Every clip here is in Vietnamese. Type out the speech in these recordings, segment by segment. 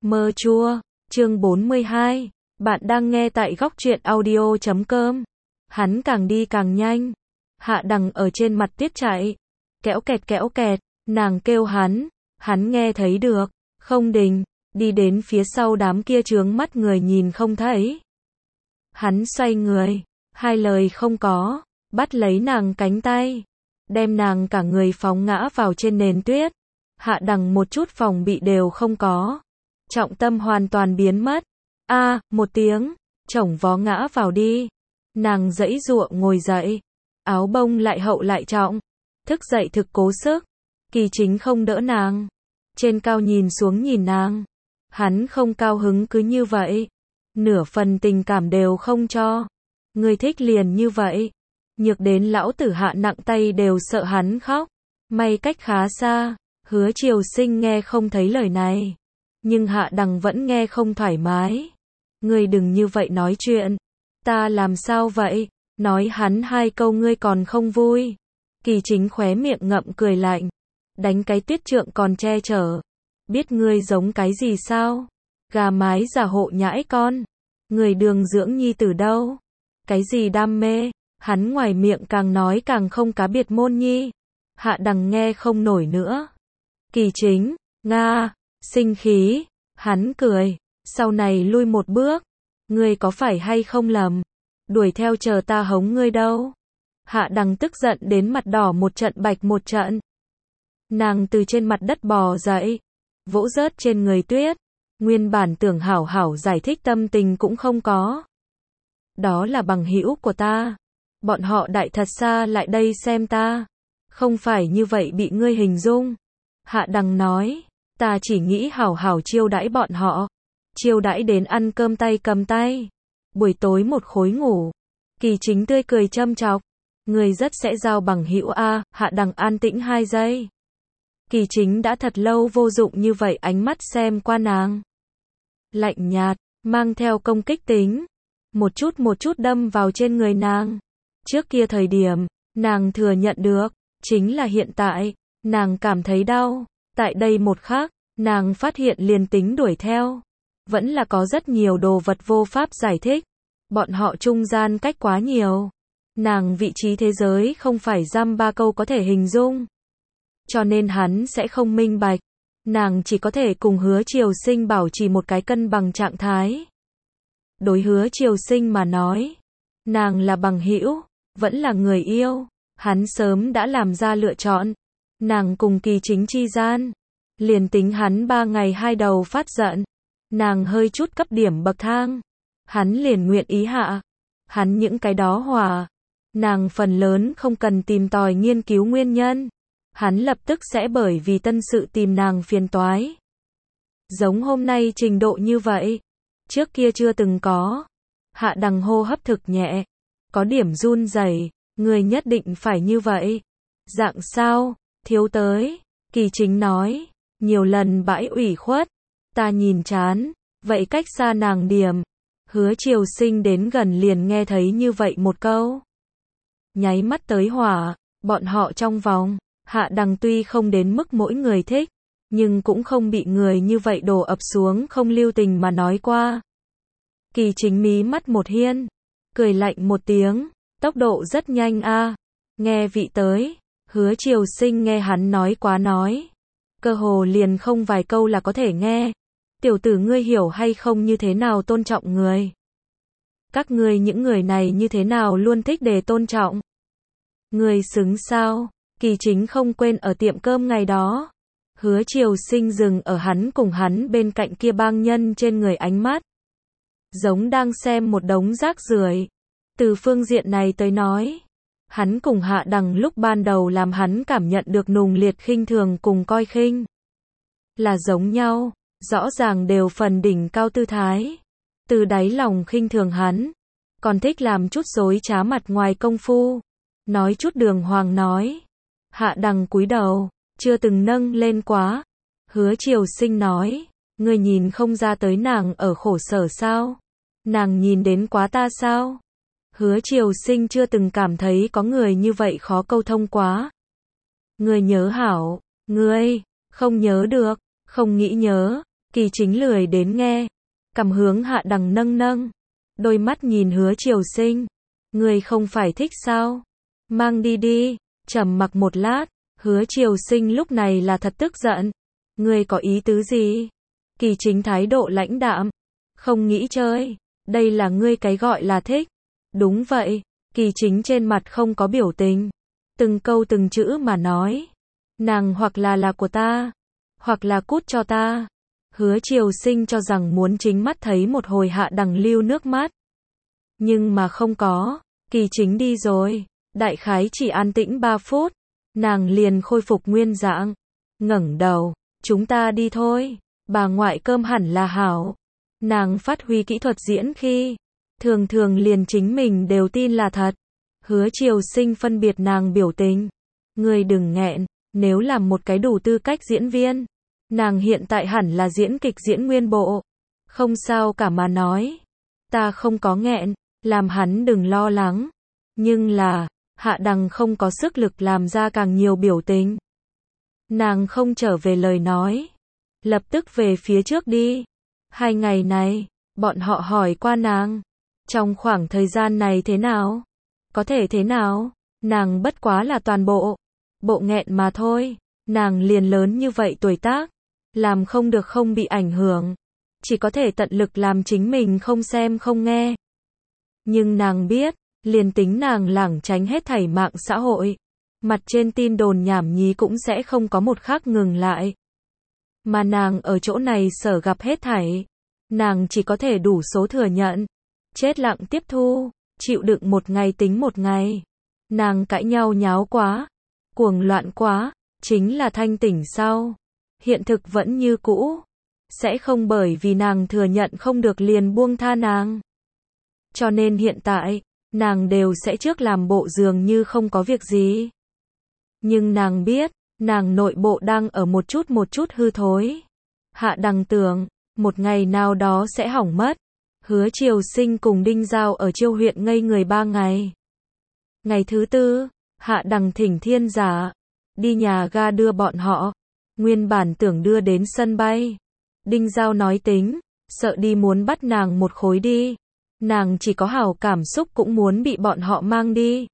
Mơ chua, chương 42, bạn đang nghe tại góc truyện audio.com. Hắn càng đi càng nhanh. Hạ Đằng ở trên mặt tuyết chạy. Kéo kẹt, nàng kêu hắn nghe thấy được, không đình, đi đến phía sau đám kia chướng mắt người nhìn không thấy. Hắn xoay người, hai lời không có, bắt lấy nàng cánh tay, đem nàng cả người phóng ngã vào trên nền tuyết. Hạ Đằng một chút phòng bị đều không có. Trọng tâm hoàn toàn biến mất. Một tiếng, chổng vó ngã vào đi. Nàng giãy giụa ngồi dậy. Áo bông lại hậu lại trọng. Thức dậy thực cố sức. Kỳ Chính không đỡ nàng. Trên cao nhìn xuống nhìn nàng. Hắn không cao hứng cứ như vậy. Nửa phần tình cảm đều không cho. Người thích liền như vậy. Nhược đến lão tử hạ nặng tay đều sợ hắn khóc. May cách khá xa. Hứa Triều Sinh nghe không thấy lời này. Nhưng Hạ Đằng vẫn nghe không thoải mái. Ngươi đừng như vậy nói chuyện. Ta làm sao vậy? Nói hắn hai câu ngươi còn không vui. Kỳ Chính khóe miệng ngậm cười lạnh. Đánh cái tuyết trượng còn che chở. Biết ngươi giống cái gì sao? Gà mái giả hộ nhãi con. Người đường dưỡng nhi tử đâu? Cái gì đam mê? Hắn ngoài miệng càng nói càng không cá biệt môn nhi. Hạ Đằng nghe không nổi nữa. Kỳ Chính, Nga, sinh khí, hắn cười, sau này lui một bước, ngươi có phải hay không lầm, đuổi theo chờ ta hống ngươi đâu. Hạ Đằng tức giận đến mặt đỏ một trận bạch một trận. Nàng từ trên mặt đất bò dậy, vỗ rớt trên người tuyết, nguyên bản tưởng hảo hảo giải thích tâm tình cũng không có. Đó là bằng hữu của ta, bọn họ đại thật xa lại đây xem ta, không phải như vậy bị ngươi hình dung. Hạ Đằng nói, ta chỉ nghĩ hảo hảo chiêu đãi bọn họ, chiêu đãi đến ăn cơm tay cầm tay, buổi tối một khối ngủ. Kỳ Chính tươi cười châm chọc, người rất sẽ giao bằng hữu a. Hạ Đằng an tĩnh 2 giây. Kỳ Chính đã thật lâu vô dụng như vậy ánh mắt xem qua nàng. Lạnh nhạt, mang theo công kích tính, một chút đâm vào trên người nàng. Trước kia thời điểm, nàng thừa nhận được, chính là hiện tại. Nàng cảm thấy đau. Tại đây một khắc, nàng phát hiện liền tính đuổi theo. Vẫn là có rất nhiều đồ vật vô pháp giải thích. Bọn họ trung gian cách quá nhiều. Nàng vị trí thế giới không phải dăm ba câu có thể hình dung. Cho nên hắn sẽ không minh bạch. Nàng chỉ có thể cùng Hứa Triều Sinh bảo trì một cái cân bằng trạng thái. Đối Hứa Triều Sinh mà nói, nàng là bằng hữu, vẫn là người yêu. Hắn sớm đã làm ra lựa chọn. Nàng cùng Kỳ Chính chi gian, liền tính hắn 3 ngày 2 đầu phát giận, nàng hơi chút cấp điểm bậc thang, hắn liền nguyện ý hạ. Hắn những cái đó hòa, nàng phần lớn không cần tìm tòi nghiên cứu nguyên nhân, hắn lập tức sẽ bởi vì tân sự tìm nàng phiền toái. Giống hôm nay trình độ như vậy, trước kia chưa từng có. Hạ Đằng hô hấp thực nhẹ, có điểm run rẩy, người nhất định phải như vậy. Dạng sao? Thiếu tới, Kỳ Chính nói, nhiều lần bãi ủy khuất, ta nhìn chán, vậy cách xa nàng điểm. Hứa Triều Sinh đến gần liền nghe thấy như vậy một câu. Nháy mắt tới hỏa, bọn họ trong vòng, Hạ Đằng tuy không đến mức mỗi người thích, nhưng cũng không bị người như vậy đổ ập xuống không lưu tình mà nói qua. Kỳ Chính mí mắt một hiên, cười lạnh một tiếng, tốc độ rất nhanh a. Nghe vị tới. Hứa Triều Sinh nghe hắn nói quá nói. Cơ hồ liền không vài câu là có thể nghe. Tiểu tử ngươi hiểu hay không như thế nào tôn trọng người. Các ngươi những người này như thế nào luôn thích đề tôn trọng. Người xứng sao? Kỳ Chính không quên ở tiệm cơm ngày đó. Hứa Triều Sinh dừng ở hắn cùng hắn bên cạnh kia bang nhân trên người ánh mắt. Giống đang xem một đống rác rưởi. Từ phương diện này tới nói. Hắn cùng Hạ Đằng lúc ban đầu làm hắn cảm nhận được nùng liệt khinh thường cùng coi khinh. Là giống nhau, rõ ràng đều phần đỉnh cao tư thái. Từ đáy lòng khinh thường hắn, còn thích làm chút dối trá mặt ngoài công phu. Nói chút đường hoàng nói. Hạ Đằng cúi đầu, chưa từng nâng lên quá. Hứa Triều Sinh nói, ngươi nhìn không ra tới nàng ở khổ sở sao? Nàng nhìn đến quá ta sao? Hứa Triều Sinh chưa từng cảm thấy có người như vậy khó câu thông quá. Ngươi nhớ hảo, ngươi, không nhớ được, không nghĩ nhớ. Kỳ Chính lười đến nghe, cầm hướng Hạ Đằng nâng nâng, đôi mắt nhìn Hứa Triều Sinh. Ngươi không phải thích sao? Mang đi đi. Trầm mặc một lát, Hứa Triều Sinh lúc này là thật tức giận. Ngươi có ý tứ gì? Kỳ Chính thái độ lãnh đạm. Không nghĩ chơi. Đây là ngươi cái gọi là thích. Đúng vậy. Kỳ Chính trên mặt không có biểu tình. Từng câu từng chữ mà nói. Nàng hoặc là của ta, hoặc là cút cho ta. Hứa Triều Sinh cho rằng muốn chính mắt thấy một hồi Hạ Đằng lưu nước mắt. Nhưng mà không có. Kỳ Chính đi rồi. Đại khái chỉ an tĩnh 3 phút. Nàng liền khôi phục nguyên dạng. Ngẩng đầu. Chúng ta đi thôi. Bà ngoại cơm hẳn là hảo. Nàng phát huy kỹ thuật diễn khi thường thường liền chính mình đều tin là thật. Hứa Triều Sinh phân biệt nàng biểu tình. Ngươi đừng nghẹn. Nếu làm một cái đủ tư cách diễn viên, nàng hiện tại hẳn là diễn kịch diễn nguyên bộ. Không sao cả mà nói. Ta không có nghẹn. Làm hắn đừng lo lắng. Nhưng là, Hạ Đằng không có sức lực làm ra càng nhiều biểu tình. Nàng không trở về lời nói. Lập tức về phía trước đi. 2 ngày này, bọn họ hỏi qua nàng. Trong khoảng thời gian này thế nào? Có thể thế nào? Nàng bất quá là toàn bộ nghẹn mà thôi. Nàng liền lớn như vậy tuổi tác. Làm không được không bị ảnh hưởng. Chỉ có thể tận lực làm chính mình không xem không nghe. Nhưng nàng biết, liền tính nàng lảng tránh hết thảy mạng xã hội, mặt trên tin đồn nhảm nhí cũng sẽ không có một khắc ngừng lại. Mà nàng ở chỗ này sở gặp hết thảy, nàng chỉ có thể đủ số thừa nhận, chết lặng tiếp thu, chịu đựng một ngày tính một ngày. Nàng cãi nhau nháo quá, cuồng loạn quá, chính là thanh tỉnh sau. Hiện thực vẫn như cũ, sẽ không bởi vì nàng thừa nhận không được liền buông tha nàng. Cho nên hiện tại, nàng đều sẽ trước làm bộ dường như không có việc gì. Nhưng nàng biết, nàng nội bộ đang ở một chút hư thối. Hạ Đằng tưởng, một ngày nào đó sẽ hỏng mất. Hứa Triều Sinh cùng Đinh Giao ở Chiêu huyện ngây người 3 ngày. Ngày thứ 4, Hạ Đằng thỉnh Thiên Giả đi nhà ga đưa bọn họ. Nguyên bản tưởng đưa đến sân bay. Đinh Giao nói tính, sợ đi muốn bắt nàng một khối đi. Nàng chỉ có hảo cảm xúc cũng muốn bị bọn họ mang đi.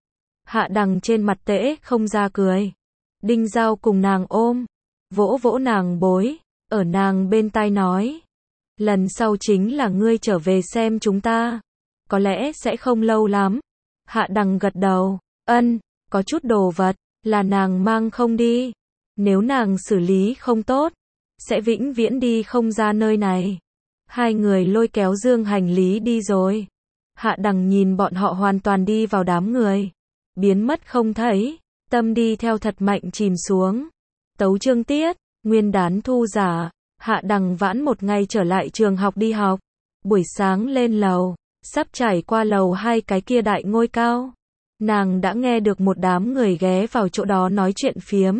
Hạ Đằng trên mặt tễ không ra cười. Đinh Giao cùng nàng ôm, vỗ vỗ nàng bối, ở nàng bên tai nói. Lần sau chính là ngươi trở về xem chúng ta. Có lẽ sẽ không lâu lắm. Hạ Đằng gật đầu, ân, có chút đồ vật, là nàng mang không đi. Nếu nàng xử lý không tốt, sẽ vĩnh viễn đi không ra nơi này. 2 người lôi kéo dương hành lý đi rồi. Hạ Đằng nhìn bọn họ hoàn toàn đi vào đám người. Biến mất không thấy. Tâm đi theo thật mạnh chìm xuống. Tấu chương tiết, nguyên đán thu giả. Hạ Đằng vãn một ngày trở lại trường học đi học. Buổi sáng lên lầu. Sắp trải qua lầu 2 cái kia đại ngôi cao. Nàng đã nghe được một đám người ghé vào chỗ đó nói chuyện phiếm.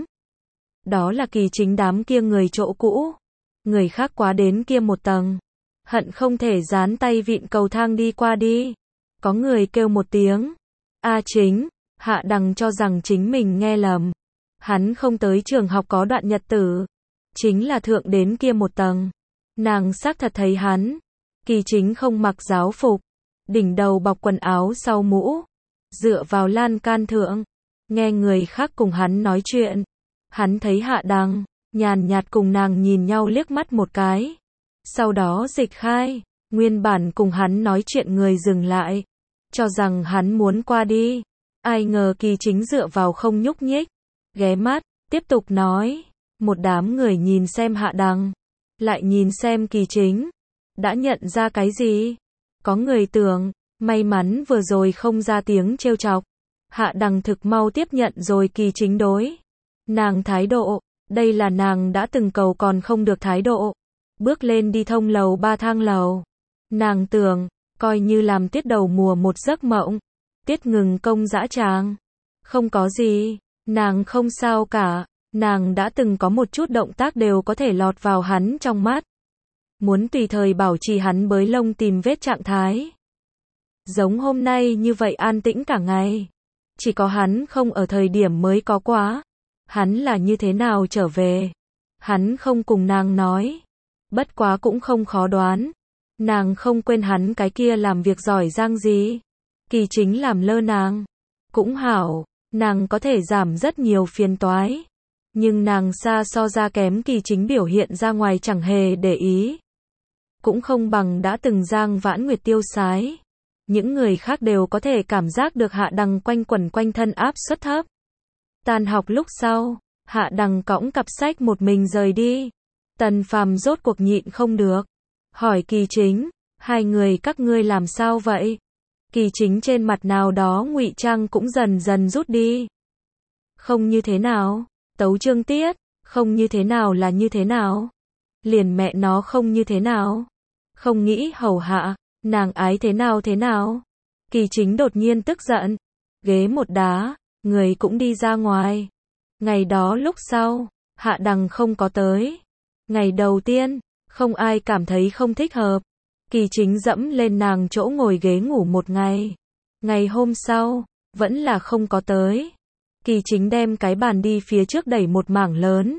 Đó là Kỳ Chính đám kia người chỗ cũ. Người khác quá đến kia một tầng. Hận không thể dán tay vịn cầu thang đi qua đi. Có người kêu một tiếng. A Chính. Hạ Đằng cho rằng chính mình nghe lầm. Hắn không tới trường học có đoạn nhật tử. Chính là thượng đến kia một tầng. Nàng xác thật thấy hắn. Kỳ Chính không mặc giáo phục. Đỉnh đầu bọc quần áo sau mũ. Dựa vào lan can thượng. Nghe người khác cùng hắn nói chuyện. Hắn thấy Hạ Đằng, nhàn nhạt cùng nàng nhìn nhau liếc mắt một cái. Sau đó dịch khai, nguyên bản cùng hắn nói chuyện người dừng lại. Cho rằng hắn muốn qua đi. Ai ngờ Kỳ Chính dựa vào không nhúc nhích. Ghé mắt, tiếp tục nói. Một đám người nhìn xem Hạ Đằng. Lại nhìn xem Kỳ Chính. Đã nhận ra cái gì? Có người tưởng, may mắn vừa rồi không ra tiếng trêu chọc. Hạ Đằng thực mau tiếp nhận rồi Kỳ Chính đối nàng thái độ. Đây là nàng đã từng cầu còn không được thái độ. Bước lên đi thông lầu 3 thang lầu. Nàng tưởng, coi như làm tiết đầu mùa một giấc mộng. Tiết ngừng công dã tràng. Không có gì, nàng không sao cả. Nàng đã từng có một chút động tác đều có thể lọt vào hắn trong mắt. Muốn tùy thời bảo trì hắn bới lông tìm vết trạng thái. Giống hôm nay như vậy an tĩnh cả ngày. Chỉ có hắn không ở thời điểm mới có quá. Hắn là như thế nào trở về? Hắn không cùng nàng nói. Bất quá cũng không khó đoán. Nàng không quên hắn cái kia làm việc giỏi giang gì. Kỳ Chính làm lơ nàng. Cũng hảo, nàng có thể giảm rất nhiều phiền toái. Nhưng nàng xa so ra kém Kỳ Chính biểu hiện ra ngoài chẳng hề để ý. Cũng không bằng đã từng Giang Vãn Nguyệt tiêu sái. Những người khác đều có thể cảm giác được Hạ Đằng quanh quẩn quanh thân áp suất thấp. Tan học lúc sau, Hạ Đằng cõng cặp sách một mình rời đi. Tần Phàm rốt cuộc nhịn không được. Hỏi Kỳ Chính, hai người các ngươi làm sao vậy? Kỳ Chính trên mặt nào đó ngụy trang cũng dần dần rút đi. Không như thế nào, tấu chương tiết, không như thế nào là như thế nào? Liền mẹ nó không như thế nào? Không nghĩ hầu hạ, nàng ái thế nào thế nào? Kỳ Chính đột nhiên tức giận, ghế một đá, người cũng đi ra ngoài. Ngày đó lúc sau, Hạ Đằng không có tới. Ngày đầu tiên, không ai cảm thấy không thích hợp. Kỳ Chính dẫm lên nàng chỗ ngồi ghế ngủ một ngày. Ngày hôm sau, vẫn là không có tới. Kỳ Chính đem cái bàn đi phía trước đẩy một mảng lớn.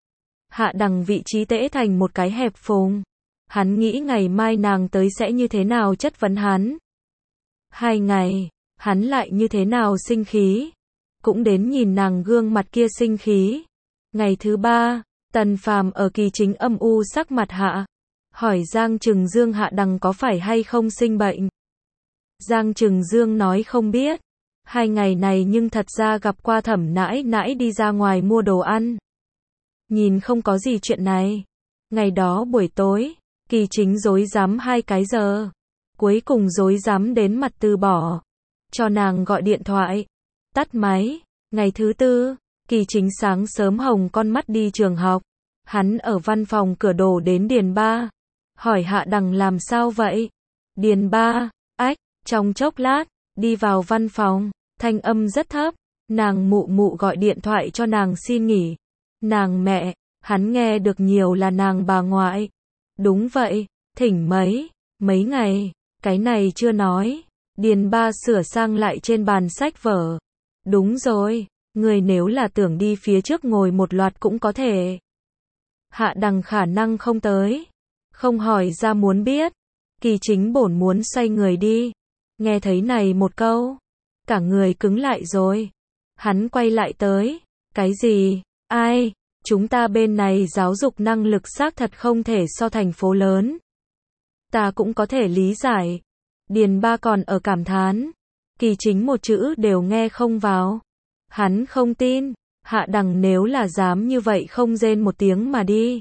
Hạ Đằng vị trí tễ thành một cái hẹp phùng. Hắn nghĩ ngày mai nàng tới sẽ như thế nào chất vấn hắn. 2 ngày, hắn lại như thế nào sinh khí. Cũng đến nhìn nàng gương mặt kia sinh khí. Ngày thứ 3, Tần Phàm ở Kỳ Chính âm u sắc mặt hạ. Hỏi Giang Trừng Dương Hạ Đằng có phải hay không sinh bệnh. Giang Trừng Dương nói không biết. 2 ngày này nhưng thật ra gặp qua Thẩm nãi nãi đi ra ngoài mua đồ ăn. Nhìn không có gì chuyện này. Ngày đó buổi tối, Kỳ Chính rối rắm 2 cái giờ. Cuối cùng rối rắm đến mặt từ bỏ. Cho nàng gọi điện thoại. Tắt máy. Ngày thứ 4, Kỳ Chính sáng sớm hồng con mắt đi trường học. Hắn ở văn phòng cửa đổ đến Điền Ba. Hỏi Hạ Đằng làm sao vậy? Điền Ba, ách, trong chốc lát, đi vào văn phòng, thanh âm rất thấp. Nàng mụ mụ gọi điện thoại cho nàng xin nghỉ. Nàng mẹ, hắn nghe được nhiều là nàng bà ngoại. Đúng vậy, thỉnh mấy ngày, cái này chưa nói. Điền Ba sửa sang lại trên bàn sách vở. Đúng rồi, người nếu là tưởng đi phía trước ngồi một loạt cũng có thể. Hạ Đằng khả năng không tới. Không hỏi ra muốn biết. Kỳ Chính bổn muốn xoay người đi. Nghe thấy này một câu. Cả người cứng lại rồi. Hắn quay lại tới. Cái gì? Ai? Chúng ta bên này giáo dục năng lực xác thật không thể so thành phố lớn. Ta cũng có thể lý giải. Điền Ba còn ở cảm thán. Kỳ Chính một chữ đều nghe không vào. Hắn không tin. Hạ Đằng nếu là dám như vậy không rên một tiếng mà đi.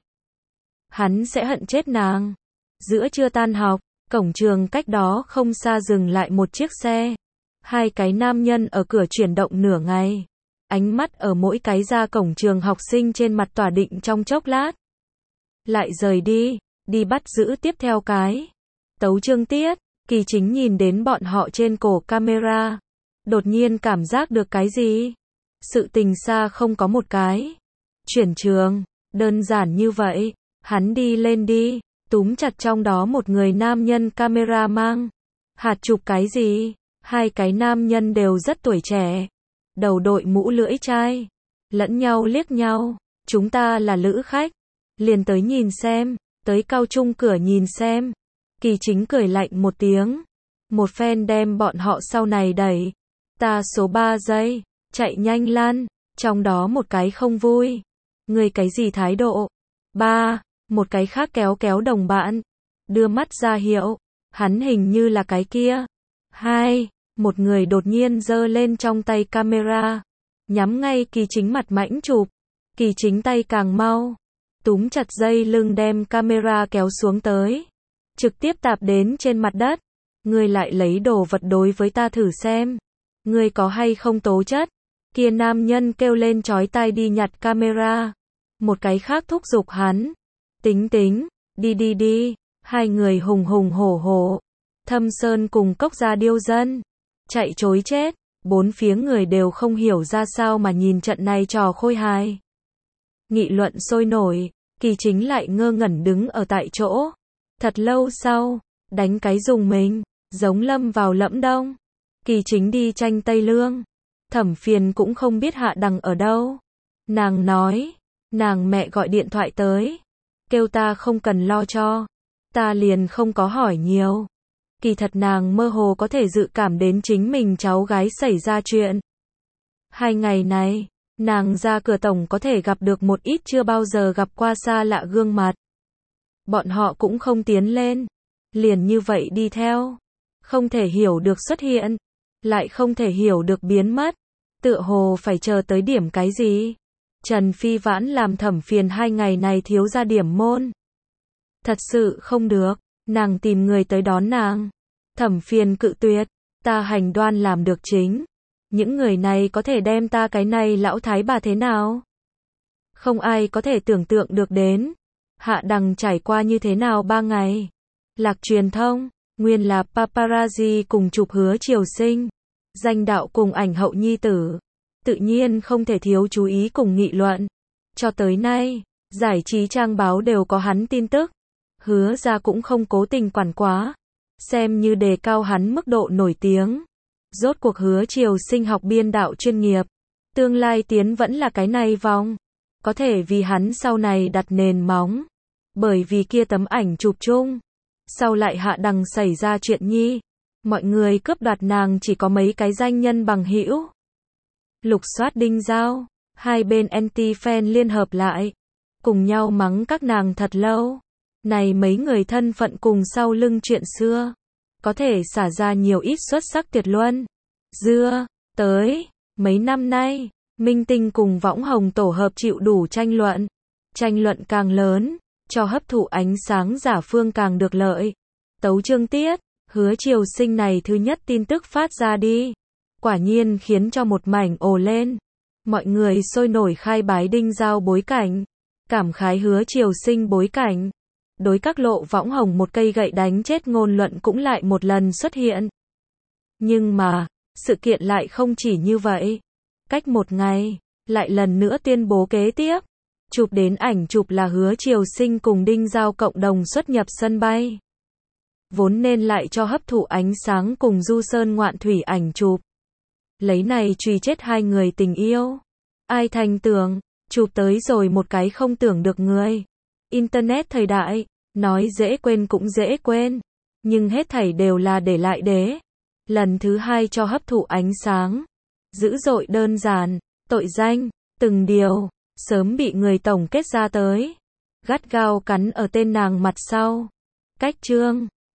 Hắn sẽ hận chết nàng. Giữa trưa tan học, cổng trường cách đó không xa dừng lại một chiếc xe. 2 cái nam nhân ở cửa chuyển động nửa ngày. Ánh mắt ở mỗi cái ra cổng trường học sinh trên mặt tỏa định trong chốc lát. Lại rời đi, đi bắt giữ tiếp theo cái. Tấu chương tiết, Kỳ Chính nhìn đến bọn họ trên cổ camera. Đột nhiên cảm giác được cái gì? Sự tình xa không có một cái. Chuyển trường, đơn giản như vậy. Hắn đi lên đi, túm chặt trong đó một người nam nhân camera mang. Hạt chụp cái gì? 2 cái nam nhân đều rất tuổi trẻ. Đầu đội mũ lưỡi chai. Lẫn nhau liếc nhau. Chúng ta là lữ khách. Liền tới nhìn xem. Tới cao trung cửa nhìn xem. Kỳ Chính cười lạnh một tiếng. Một phen đem bọn họ sau này đẩy. Ta số 3 giây. Chạy nhanh lan. Trong đó một cái không vui. Người cái gì thái độ? 3. Một cái khác kéo kéo đồng bạn. Đưa mắt ra hiệu. Hắn hình như là cái kia. 2. Một người đột nhiên giơ lên trong tay camera. Nhắm ngay Kỳ Chính mặt mãnh chụp. Kỳ Chính tay càng mau. Túm chặt dây lưng đem camera kéo xuống tới. Trực tiếp tạp đến trên mặt đất. Ngươi lại lấy đồ vật đối với ta thử xem. Ngươi có hay không tố chất? Kia nam nhân kêu lên chói tai đi nhặt camera. Một cái khác thúc giục hắn. Tính, đi. 2 người hùng hùng hổ hổ. Thâm Sơn cùng Cốc Gia Điêu Dân. Chạy trối chết. 4 phía người đều không hiểu ra sao mà nhìn trận này trò khôi hài. Nghị luận sôi nổi. Kỳ Chính lại ngơ ngẩn đứng ở tại chỗ. Thật lâu sau, đánh cái dùng mình, giống lâm vào lẫm đông. Kỳ Chính đi tranh Tây Lương. Thẩm Phiền cũng không biết Hạ Đằng ở đâu. Nàng nói, nàng mẹ gọi điện thoại tới. kêu ta không cần lo cho. Ta liền không có hỏi nhiều. Kỳ thật nàng mơ hồ có thể dự cảm đến chính mình cháu gái xảy ra chuyện. 2 ngày này, nàng ra cửa tổng có thể gặp được một ít chưa bao giờ gặp qua xa lạ gương mặt. Bọn họ cũng không tiến lên, liền như vậy đi theo. Không thể hiểu được xuất hiện, lại không thể hiểu được biến mất. Tựa hồ phải chờ tới điểm cái gì. Trần Phi Vãn làm Thẩm Phiền 2 ngày này thiếu ra điểm môn. Thật sự không được, nàng tìm người tới đón nàng. Thẩm Phiền cự tuyệt, ta hành đoan làm được chính. Những người này có thể đem ta cái này lão thái bà thế nào? Không ai có thể tưởng tượng được đến. Hạ Đằng trải qua như thế nào 3 ngày. Lạc truyền thông, nguyên là paparazzi cùng chụp Hứa Triều Sinh. Danh đạo cùng ảnh hậu nhi tử. Tự nhiên không thể thiếu chú ý cùng nghị luận. Cho tới nay, giải trí trang báo đều có hắn tin tức. Hứa ra cũng không cố tình quản quá. Xem như đề cao hắn mức độ nổi tiếng. Rốt cuộc Hứa Triều Sinh học biên đạo chuyên nghiệp. Tương lai tiến vẫn là cái này vòng. Có thể vì hắn sau này đặt nền móng. Bởi vì kia tấm ảnh chụp chung. Sau lại Hạ Đằng xảy ra chuyện nhi. Mọi người cướp đoạt nàng chỉ có mấy cái danh nhân bằng hữu. Lục soát Đinh Giao. Hai bên anti-fan liên hợp lại. Cùng nhau mắng các nàng thật lâu. Này mấy người thân phận cùng sau lưng chuyện xưa. Có thể xả ra nhiều ít xuất sắc tuyệt luân. Dưa, tới, mấy năm nay, minh tinh cùng võng hồng tổ hợp chịu đủ tranh luận. Tranh luận càng lớn, cho hấp thụ ánh sáng giả phương càng được lợi. Tấu chương tiết, Hứa Triều Sinh này thứ nhất tin tức phát ra đi. Quả nhiên khiến cho một mảnh ồ lên. Mọi người sôi nổi khai bái Đinh Giao bối cảnh. Cảm khái Hứa Triều Sinh bối cảnh. Đối các lộ võng hồng một cây gậy đánh chết ngôn luận cũng lại một lần xuất hiện. Nhưng mà, sự kiện lại không chỉ như vậy. Cách 1 ngày, lại lần nữa tuyên bố kế tiếp. Chụp đến ảnh chụp là Hứa Triều Sinh cùng Đinh Giao cộng đồng xuất nhập sân bay. Vốn nên lại cho hấp thụ ánh sáng cùng du sơn ngoạn thủy ảnh chụp. Lấy này truy chết 2 người tình yêu. Ai thành tưởng, chụp tới rồi một cái không tưởng được người. Internet thời đại, nói dễ quên cũng dễ quên. Nhưng hết thảy đều là để lại đế. Lần thứ 2 cho hấp thụ ánh sáng. Dữ dội đơn giản, tội danh, từng điều, sớm bị người tổng kết ra tới. Gắt gao cắn ở tên nàng mặt sau. Cách chương.